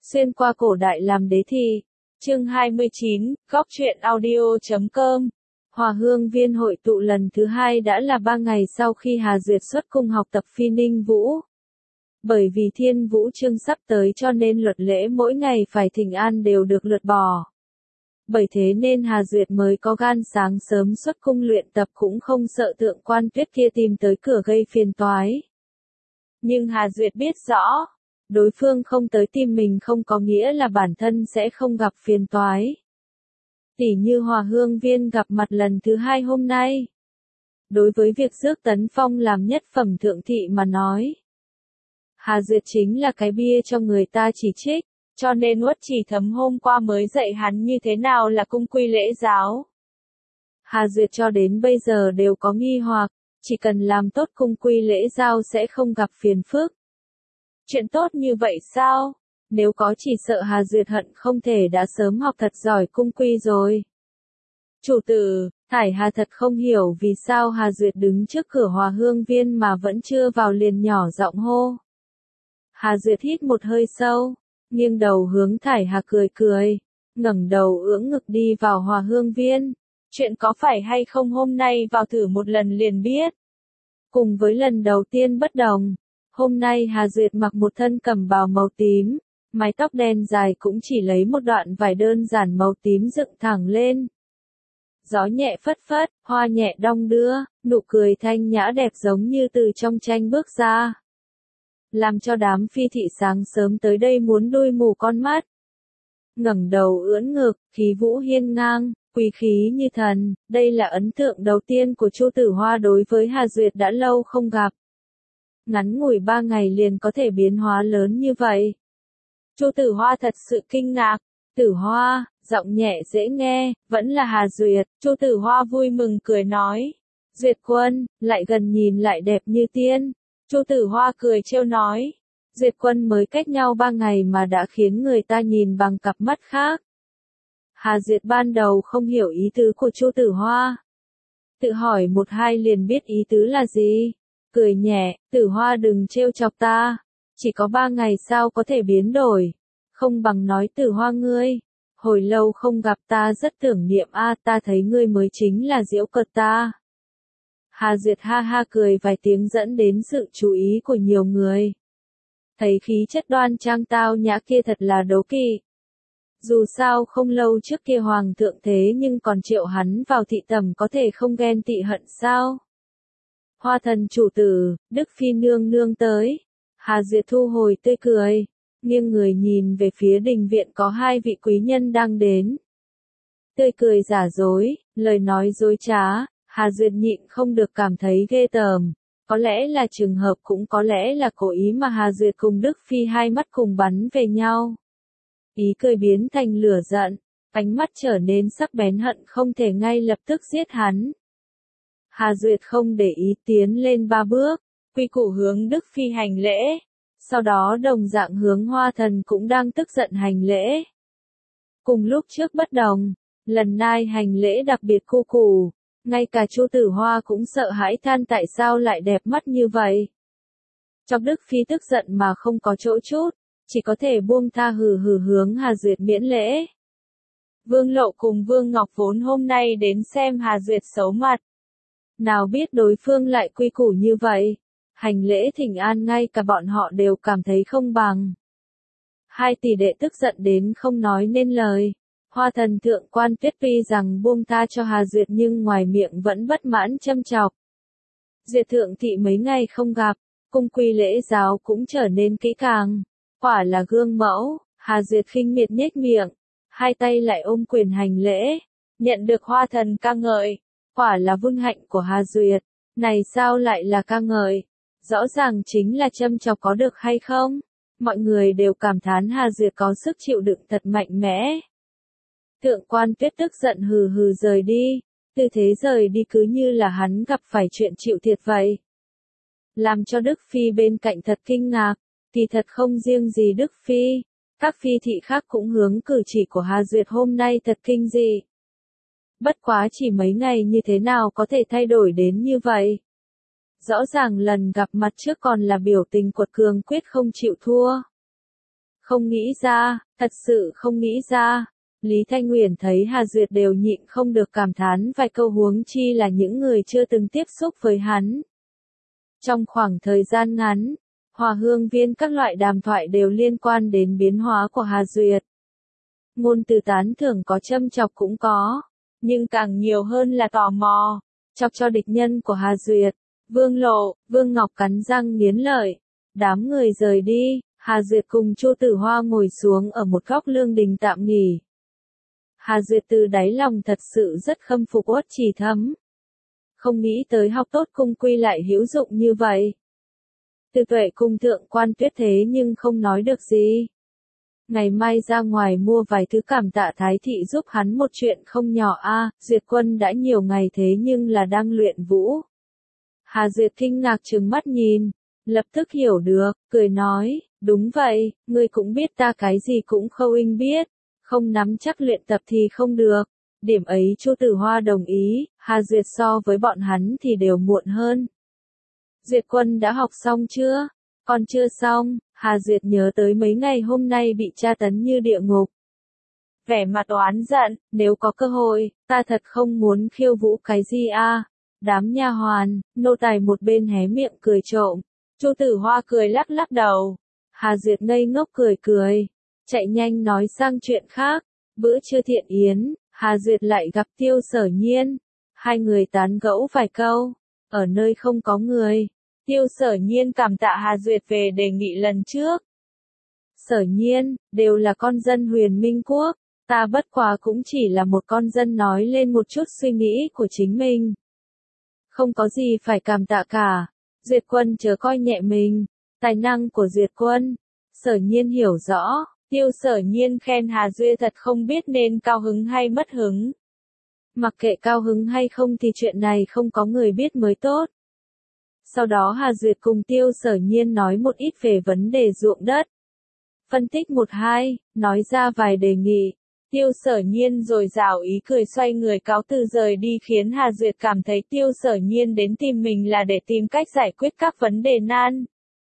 Xuyên qua cổ đại làm đế thi. Chương 29, góc truyện audio.com. Hòa Hương Viên hội tụ lần thứ 2 đã là 3 ngày sau khi Hà Duyệt xuất cung học tập phi ninh vũ. Bởi vì Thiên Vũ Chương sắp tới cho nên luật lễ mỗi ngày phải thỉnh an đều được lược bỏ. Bởi thế nên Hà Duyệt mới có gan sáng sớm xuất cung luyện tập, cũng không sợ Thượng Quan Tuyết kia tìm tới cửa gây phiền toái. Nhưng Hà Duyệt biết rõ, đối phương không tới tìm mình không có nghĩa là bản thân sẽ không gặp phiền toái. Tỉ như Hòa Hương Viên gặp mặt lần thứ 2 hôm nay. Đối với việc rước Tấn Phong làm nhất phẩm thượng thị mà nói, Hà Duyệt chính là cái bia cho người ta chỉ trích, cho nên Uất Chỉ Thấm hôm qua mới dạy hắn như thế nào là cung quy lễ giáo. Hà Duyệt cho đến bây giờ đều có nghi hoặc, chỉ cần làm tốt cung quy lễ giáo sẽ không gặp phiền phức. Chuyện tốt như vậy sao? Nếu có chỉ sợ Hà Duyệt hận không thể đã sớm học thật giỏi cung quy rồi. Chủ tử, Thải Hà thật không hiểu vì sao Hà Duyệt đứng trước cửa Hòa Hương Viên mà vẫn chưa vào liền nhỏ giọng hô. Hà Duyệt hít một hơi sâu, nghiêng đầu hướng Thải Hà cười cười, ngẩng đầu ưỡn ngực đi vào Hòa Hương Viên. Chuyện có phải hay không hôm nay vào thử một lần liền biết. Cùng với lần đầu tiên bất đồng, hôm nay Hà Duyệt mặc một thân cẩm bào màu tím, mái tóc đen dài cũng chỉ lấy một đoạn vải đơn giản màu tím dựng thẳng lên. Gió nhẹ phất phất, hoa nhẹ đong đưa, nụ cười thanh nhã đẹp giống như từ trong tranh bước ra. Làm cho đám phi thị sáng sớm tới đây muốn đuôi mù con mắt. Ngẩng đầu ưỡn ngực, khí vũ hiên ngang, quý khí như thần, đây là ấn tượng đầu tiên của Chu Tử Hoa đối với Hà Duyệt đã lâu không gặp. Ngắn ngủi 3 ngày liền có thể biến hóa lớn như vậy. Chu Tử Hoa thật sự kinh ngạc. Tử Hoa, giọng nhẹ dễ nghe, vẫn là Hà Duyệt. Chu Tử Hoa vui mừng cười nói. Duyệt Quân, lại gần nhìn lại đẹp như tiên. Chu Tử Hoa cười trêu nói. Duyệt Quân mới cách nhau 3 ngày mà đã khiến người ta nhìn bằng cặp mắt khác. Hà Duyệt ban đầu không hiểu ý tứ của Chu Tử Hoa. Tự hỏi một hai liền biết ý tứ là gì. Cười nhẹ, Tử Hoa đừng trêu chọc ta. Chỉ có 3 ngày sao có thể biến đổi. Không bằng nói Tử Hoa ngươi. Hồi lâu không gặp ta rất tưởng niệm ta thấy ngươi mới chính là giễu cợt ta. Hà Duyệt ha ha cười vài tiếng dẫn đến sự chú ý của nhiều người. Thấy khí chất đoan trang tao nhã kia thật là đố kỵ. Dù sao không lâu trước kia hoàng thượng thế nhưng còn triệu hắn vào thị tầm có thể không ghen tị hận sao? Hoa thần chủ tử, Đức Phi nương nương tới. Hà Duyệt thu hồi tươi cười, nghiêng người nhìn về phía đình viện có 2 vị quý nhân đang đến. Tươi cười giả dối, lời nói dối trá, Hà Duyệt nhịn không được cảm thấy ghê tởm. Có lẽ là trường hợp cũng có lẽ là cố ý mà Hà Duyệt cùng Đức Phi hai mắt cùng bắn về nhau. Ý cười biến thành lửa giận, ánh mắt trở nên sắc bén hận không thể ngay lập tức giết hắn. Hà Duyệt không để ý tiến lên 3 bước, quy củ hướng Đức Phi hành lễ, sau đó đồng dạng hướng Hoa Thần cũng đang tức giận hành lễ. Cùng lúc trước bất đồng, lần này hành lễ đặc biệt cu củ, ngay cả Chu Tử Hoa cũng sợ hãi than tại sao lại đẹp mắt như vậy. Trong Đức Phi tức giận mà không có chỗ chút, chỉ có thể buông tha hừ hừ hướng Hà Duyệt miễn lễ. Vương Lộ cùng Vương Ngọc vốn hôm nay đến xem Hà Duyệt xấu mặt. Nào biết đối phương lại quy củ như vậy. Hành lễ thỉnh an ngay cả bọn họ đều cảm thấy không bằng. 2 tỷ đệ tức giận đến không nói nên lời. Hoa thần Thượng Quan Tuyết tuy rằng buông tha cho Hà Duyệt nhưng ngoài miệng vẫn bất mãn châm chọc. Duyệt thượng thị mấy ngày không gặp, cung quy lễ giáo cũng trở nên kỹ càng. Quả là gương mẫu, Hà Duyệt khinh miệt nhếch miệng, 2 tay lại ôm quyền hành lễ, nhận được Hoa thần ca ngợi. Quả là vinh hạnh của Hà Duyệt, này sao lại là ca ngợi, rõ ràng chính là châm chọc có được hay không? Mọi người đều cảm thán Hà Duyệt có sức chịu đựng thật mạnh mẽ. Thượng Quan Tuyết tức giận hừ hừ rời đi, tư thế rời đi cứ như là hắn gặp phải chuyện chịu thiệt vậy. Làm cho Đức Phi bên cạnh thật kinh ngạc, thì thật không riêng gì Đức Phi, các phi thị khác cũng hướng cử chỉ của Hà Duyệt hôm nay thật kinh dị. Bất quá chỉ mấy ngày như thế nào có thể thay đổi đến như vậy. Rõ ràng lần gặp mặt trước còn là biểu tình quật cường quyết không chịu thua. Không nghĩ ra, thật sự không nghĩ ra. Lý Thanh Huyền thấy Hà Duyệt đều nhịn không được cảm thán vài câu, huống chi là những người chưa từng tiếp xúc với hắn. Trong khoảng thời gian ngắn, Hòa Hương Viên các loại đàm thoại đều liên quan đến biến hóa của Hà Duyệt. Ngôn từ tán thưởng có, châm chọc cũng có, nhưng càng nhiều hơn là tò mò, chọc cho địch nhân của Hà Duyệt. Vương Lộ, Vương Ngọc cắn răng nghiến lợi. Đám người rời đi, Hà Duyệt cùng Chu Tử Hoa ngồi xuống ở một góc lương đình tạm nghỉ. Hà Duyệt từ đáy lòng thật sự rất khâm phục Uất Chỉ Thấm. Không nghĩ tới học tốt cung quy lại hữu dụng như vậy. Từ Tuệ cùng Thượng Quan Tuyết thế nhưng không nói được gì. Ngày mai ra ngoài mua vài thứ cảm tạ Thái thị giúp hắn một chuyện không nhỏ a. Duyệt Quân đã nhiều ngày thế nhưng là đang luyện vũ. Hà Duyệt kinh ngạc trừng mắt nhìn, lập tức hiểu được, cười nói, đúng vậy, ngươi cũng biết ta cái gì cũng khâu biết, không nắm chắc luyện tập thì không được. Điểm ấy Chu Tử Hoa đồng ý, Hà Duyệt so với bọn hắn thì đều muộn hơn. Duyệt Quân đã học xong chưa? Còn chưa xong, Hà Duyệt nhớ tới mấy ngày hôm nay bị tra tấn như địa ngục. Vẻ mặt oán giận, nếu có cơ hội, ta thật không muốn khiêu vũ cái gì a. Đám nha hoàn, nô tài một bên hé miệng cười trộm. Chu Tử Hoa cười lắc lắc đầu. Hà Duyệt ngây ngốc cười cười, chạy nhanh nói sang chuyện khác. Bữa trưa thiện yến, Hà Duyệt lại gặp Tiêu Sở Nhiên. Hai người tán gẫu vài câu, ở nơi không có người. Tiêu Sở Nhiên cảm tạ Hà Duyệt về đề nghị lần trước. Sở Nhiên, đều là con dân Huyền Minh Quốc, ta bất quá cũng chỉ là một con dân nói lên một chút suy nghĩ của chính mình. Không có gì phải cảm tạ cả. Duyệt Quân chớ coi nhẹ mình, tài năng của Duyệt Quân. Sở Nhiên hiểu rõ, Tiêu Sở Nhiên khen Hà Duyệt thật không biết nên cao hứng hay mất hứng. Mặc kệ cao hứng hay không thì chuyện này không có người biết mới tốt. Sau đó Hà Duyệt cùng Tiêu Sở Nhiên nói một ít về vấn đề ruộng đất. Phân tích một hai, nói ra vài đề nghị. Tiêu Sở Nhiên rồi dào ý cười xoay người cáo từ rời đi, khiến Hà Duyệt cảm thấy Tiêu Sở Nhiên đến tìm mình là để tìm cách giải quyết các vấn đề nan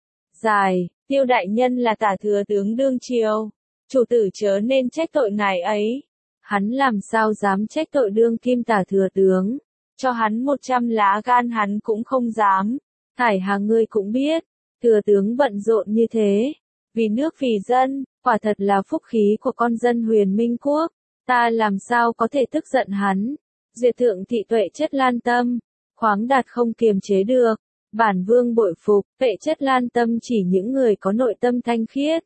giải. Tiêu đại nhân là tả thừa tướng đương triều, chủ tử chớ nên trách tội ngài ấy. Hắn làm sao dám trách tội đương kim tả thừa tướng, cho hắn 100 lá gan hắn cũng không dám. Thải Hà ngươi cũng biết, thừa tướng bận rộn như thế, vì nước vì dân, quả thật là phúc khí của con dân Huyền Minh Quốc, ta làm sao có thể tức giận hắn. Duyệt Thượng thị tuệ chất lan tâm, khoáng đạt không kiềm chế được. Bản vương bội phục, tuệ chất lan tâm chỉ những người có nội tâm thanh khiết.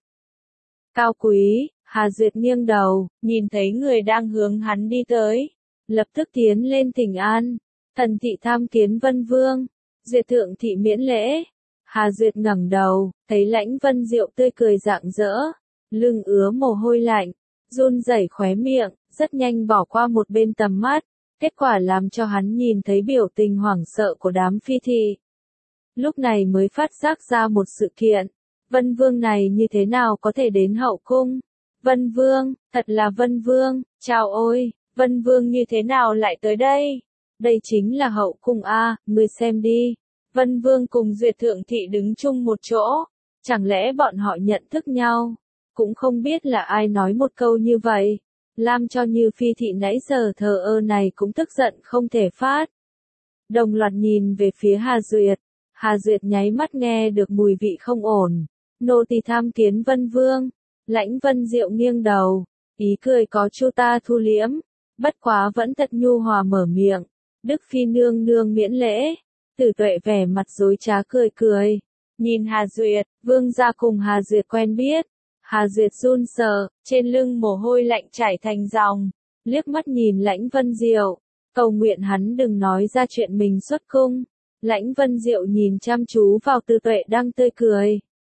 Cao quý, Hà Duyệt nghiêng đầu, nhìn thấy người đang hướng hắn đi tới, lập tức tiến lên thỉnh an. Thần thị tham kiến Vân Vương. Duyệt Thượng thị miễn lễ. Hà Duyệt ngẩng đầu, thấy Lãnh Vân Diệu tươi cười rạng rỡ, lưng ứa mồ hôi lạnh, run rẩy khóe miệng, rất nhanh bỏ qua một bên tầm mắt, kết quả làm cho hắn nhìn thấy biểu tình hoảng sợ của đám phi thị. Lúc này mới phát giác ra một sự kiện, Vân Vương này như thế nào có thể đến hậu cung? Vân Vương, thật là Vân Vương, chào ôi, Vân Vương như thế nào lại tới đây? Đây chính là hậu cung a, ngươi xem đi. Vân Vương cùng Duyệt Thượng thị đứng chung một chỗ, chẳng lẽ bọn họ nhận thức nhau? Cũng không biết là ai nói một câu như vậy, làm cho Như Phi thị nãy giờ thờ ơ này cũng tức giận không thể phát. Đồng loạt nhìn về phía Hà Duyệt. Hà Duyệt nháy mắt nghe được mùi vị không ổn. Nô tỳ tham kiến Vân Vương. Lãnh Vân Diệu nghiêng đầu, ý cười có chu ta thu liễm, bất quá vẫn thật nhu hòa mở miệng. Đức Phi nương nương miễn lễ. Tử Tuệ vẻ mặt dối trá cười cười. Nhìn Hà Duyệt, Vương gia cùng Hà Duyệt quen biết. Hà Duyệt run sợ, trên lưng mồ hôi lạnh chảy thành dòng. Liếc mắt nhìn Lãnh Vân Diệu, cầu nguyện hắn đừng nói ra chuyện mình xuất cung. Lãnh Vân Diệu nhìn chăm chú vào Tử Tuệ đang tươi cười.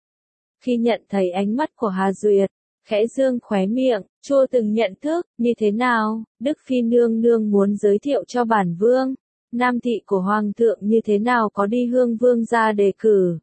Khi nhận thấy ánh mắt của Hà Duyệt, khẽ dương khóe miệng, chưa từng nhận thức, như thế nào, Đức Phi nương nương muốn giới thiệu cho bản vương. Nam thị của Hoàng thượng như thế nào có đi hương vương gia đề cử.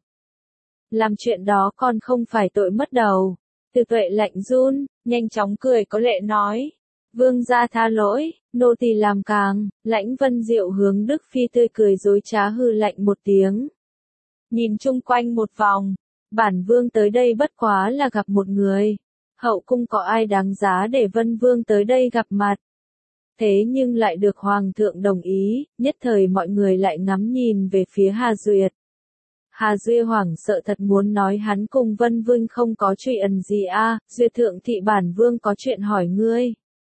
Làm chuyện đó còn không phải tội mất đầu. Tử Tuệ lạnh run, nhanh chóng cười có lệ nói. Vương gia tha lỗi, nô tỳ làm càng. Lãnh Vân Diệu hướng Đức Phi tươi cười dối trá hư lạnh một tiếng. Nhìn chung quanh một vòng, Bản vương tới đây bất quá là gặp một người. Hậu cung có ai đáng giá để Vân Vương tới đây gặp mặt. Thế nhưng lại được Hoàng thượng đồng ý, nhất thời mọi người lại ngắm nhìn về phía Hà Duyệt. Hà Duyệt hoảng sợ thật muốn nói hắn cùng Vân Vương không có chuyện gì a, Duyệt thượng thị bản vương có chuyện hỏi ngươi.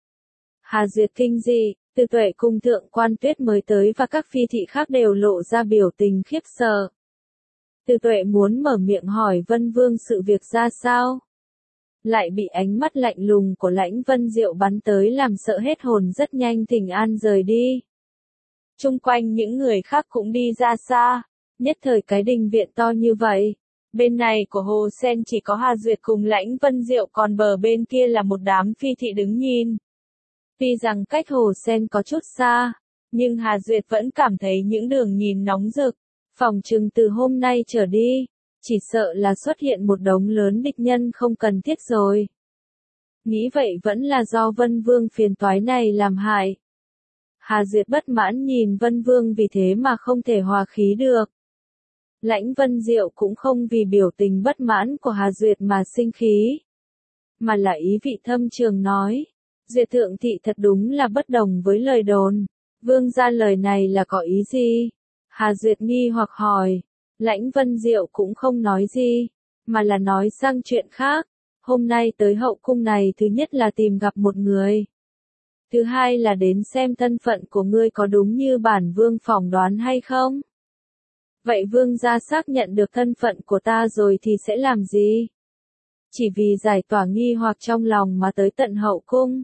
Hà Duyệt kinh dị, Từ Tuệ cùng thượng quan Tuyết mới tới và các phi thị khác đều lộ ra biểu tình khiếp sợ. Từ Tuệ muốn mở miệng hỏi Vân Vương sự việc ra sao. Lại bị ánh mắt lạnh lùng của Lãnh Vân Diệu bắn tới làm sợ hết hồn, rất nhanh Thỉnh An rời đi. Chung quanh những người khác cũng đi ra xa, nhất thời cái đình viện to như vậy. Bên này của Hồ Sen chỉ có Hà Duyệt cùng Lãnh Vân Diệu, còn bờ bên kia là một đám phi thị đứng nhìn. Tuy rằng cách Hồ Sen có chút xa, nhưng Hà Duyệt vẫn cảm thấy những đường nhìn nóng rực. Phòng chừng từ hôm nay trở đi, chỉ sợ là xuất hiện một đống lớn địch nhân không cần thiết rồi. Nghĩ vậy vẫn là do Vân Vương phiền toái này làm hại. Hà Duyệt bất mãn nhìn Vân Vương vì thế mà không thể hòa khí được. Lãnh Vân Diệu cũng không vì biểu tình bất mãn của Hà Duyệt mà sinh khí, mà là ý vị thâm trường nói. Duyệt thượng thị thật đúng là bất đồng với lời đồn. Vương gia lời này là có ý gì? Hà Duyệt nghi hoặc hỏi. Lãnh Vân Diệu cũng không nói gì, mà là nói sang chuyện khác. Hôm nay tới hậu cung này, thứ nhất là tìm gặp một người. Thứ hai là đến xem thân phận của ngươi có đúng như bản vương phỏng đoán hay không. Vậy vương gia xác nhận được thân phận của ta rồi thì sẽ làm gì? Chỉ vì giải tỏa nghi hoặc trong lòng mà tới tận hậu cung.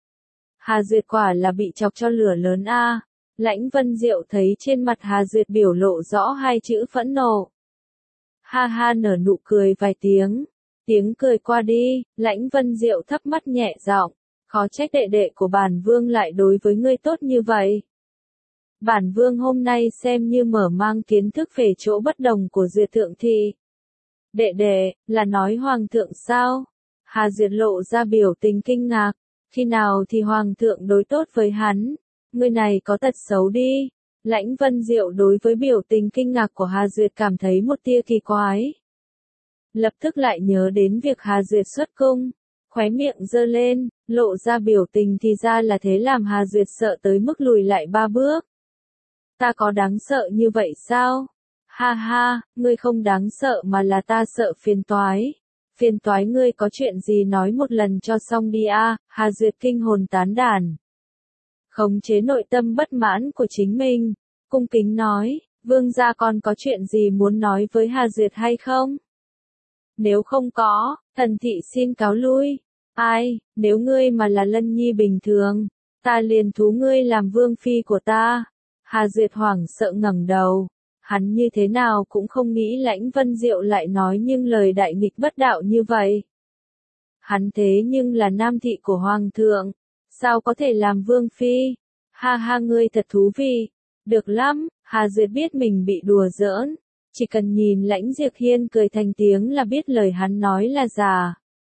Hà Duyệt quả là bị chọc cho lửa lớn a. Lãnh Vân Diệu thấy trên mặt Hà Duyệt biểu lộ rõ hai chữ phẫn nộ. Ha ha nở nụ cười vài tiếng. Tiếng cười qua đi, Lãnh Vân Diệu thấp mắt nhẹ giọng. Khó trách đệ đệ của bản vương lại đối với ngươi tốt như vậy. Bản vương hôm nay xem như mở mang kiến thức về chỗ bất đồng của Duyệt thượng thị. Đệ đệ, là nói hoàng thượng sao? Hà Duyệt lộ ra biểu tình kinh ngạc. Khi nào thì hoàng thượng đối tốt với hắn? Người này có tật xấu đi. Lãnh Vân Diệu đối với biểu tình kinh ngạc của Hà Duyệt cảm thấy một tia kỳ quái. Lập tức lại nhớ đến việc Hà Duyệt xuất cung. Khóe miệng giơ lên, lộ ra biểu tình thì ra là thế, làm Hà Duyệt sợ tới mức lùi lại 3 bước. Ta có đáng sợ như vậy sao? Ha ha, ngươi không đáng sợ mà là ta sợ phiền toái. Phiền toái ngươi có chuyện gì nói một lần cho xong đi a. Hà Duyệt kinh hồn tán đàn. Khống chế nội tâm bất mãn của chính mình, cung kính nói, vương gia còn có chuyện gì muốn nói với Hà Duyệt hay không? Nếu không có, thần thị xin cáo lui. Ai, nếu ngươi mà là Lân Nhi bình thường, ta liền thú ngươi làm vương phi của ta. Hà Duyệt hoảng sợ ngẩng đầu. Hắn như thế nào cũng không nghĩ Lãnh Vân Diệu lại nói những lời đại nghịch bất đạo như vậy. Hắn thế nhưng là nam thị của hoàng thượng, sao có thể làm vương phi? Ha ha, ngươi thật thú vị. Được lắm, Hà Duyệt biết mình bị đùa giỡn, chỉ cần nhìn Lãnh Diệp Hiên cười thành tiếng là biết lời hắn nói là giả.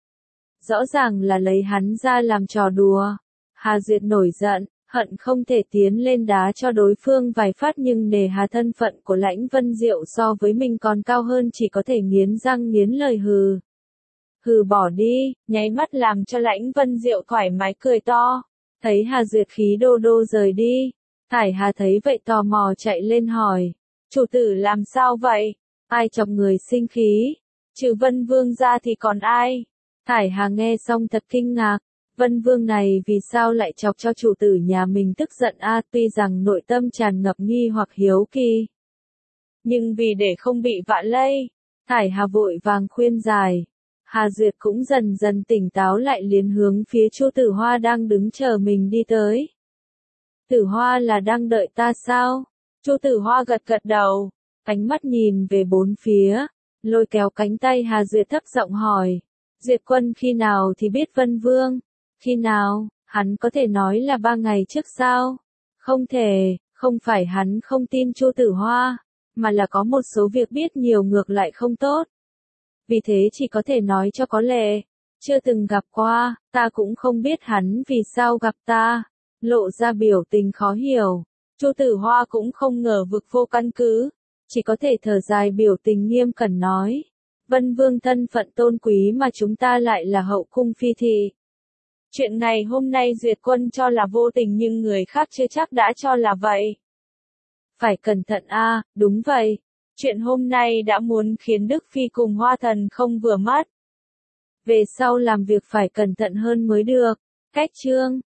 Rõ ràng là lấy hắn ra làm trò đùa. Hà Duyệt nổi giận, hận không thể tiến lên đá cho đối phương vài phát, nhưng nề hà thân phận của Lãnh Vân Diệu so với mình còn cao hơn, chỉ có thể nghiến răng nghiến lời hừ. Hừ bỏ đi, nháy mắt làm cho Lãnh Vân Diệu thoải mái cười to. Thấy Hà Duyệt khí đô đô rời đi, Thải Hà thấy vậy tò mò chạy lên hỏi. Chủ tử làm sao vậy? Ai chọc người sinh khí? Trừ Vân Vương ra thì còn ai? Thải Hà nghe xong thật kinh ngạc. Vân Vương này vì sao lại chọc cho chủ tử nhà mình tức giận a? Tuy rằng nội tâm tràn ngập nghi hoặc hiếu kỳ, nhưng vì để không bị vạ lây, Thải Hà vội vàng khuyên giải. Hà Duyệt cũng dần dần tỉnh táo lại, liền hướng phía Chu Tử Hoa đang đứng chờ mình đi tới. Tử Hoa là đang đợi ta sao? Chu Tử Hoa gật gật đầu, ánh mắt nhìn về bốn phía, lôi kéo cánh tay Hà Duyệt thấp giọng hỏi. Duyệt quân khi nào thì biết Vân Vương? Khi nào? Hắn có thể nói là 3 ngày trước sao? Không thể, không phải hắn không tin Chu Tử Hoa, mà là có một số việc biết nhiều ngược lại không tốt. Vì thế chỉ có thể nói cho có lệ. Chưa từng gặp qua, ta cũng không biết hắn vì sao gặp ta. Lộ ra biểu tình khó hiểu. Chu Tử Hoa cũng không ngờ vực vô căn cứ, chỉ có thể thở dài biểu tình nghiêm cẩn nói. Vân Vương thân phận tôn quý mà chúng ta lại là hậu cung phi thì. Chuyện này hôm nay Duyệt Quân cho là vô tình nhưng người khác chưa chắc đã cho là vậy. Phải cẩn thận a, đúng vậy. Chuyện hôm nay đã muốn khiến Đức Phi cùng Hoa Thần không vừa mắt. Về sau làm việc phải cẩn thận hơn mới được. Cách chương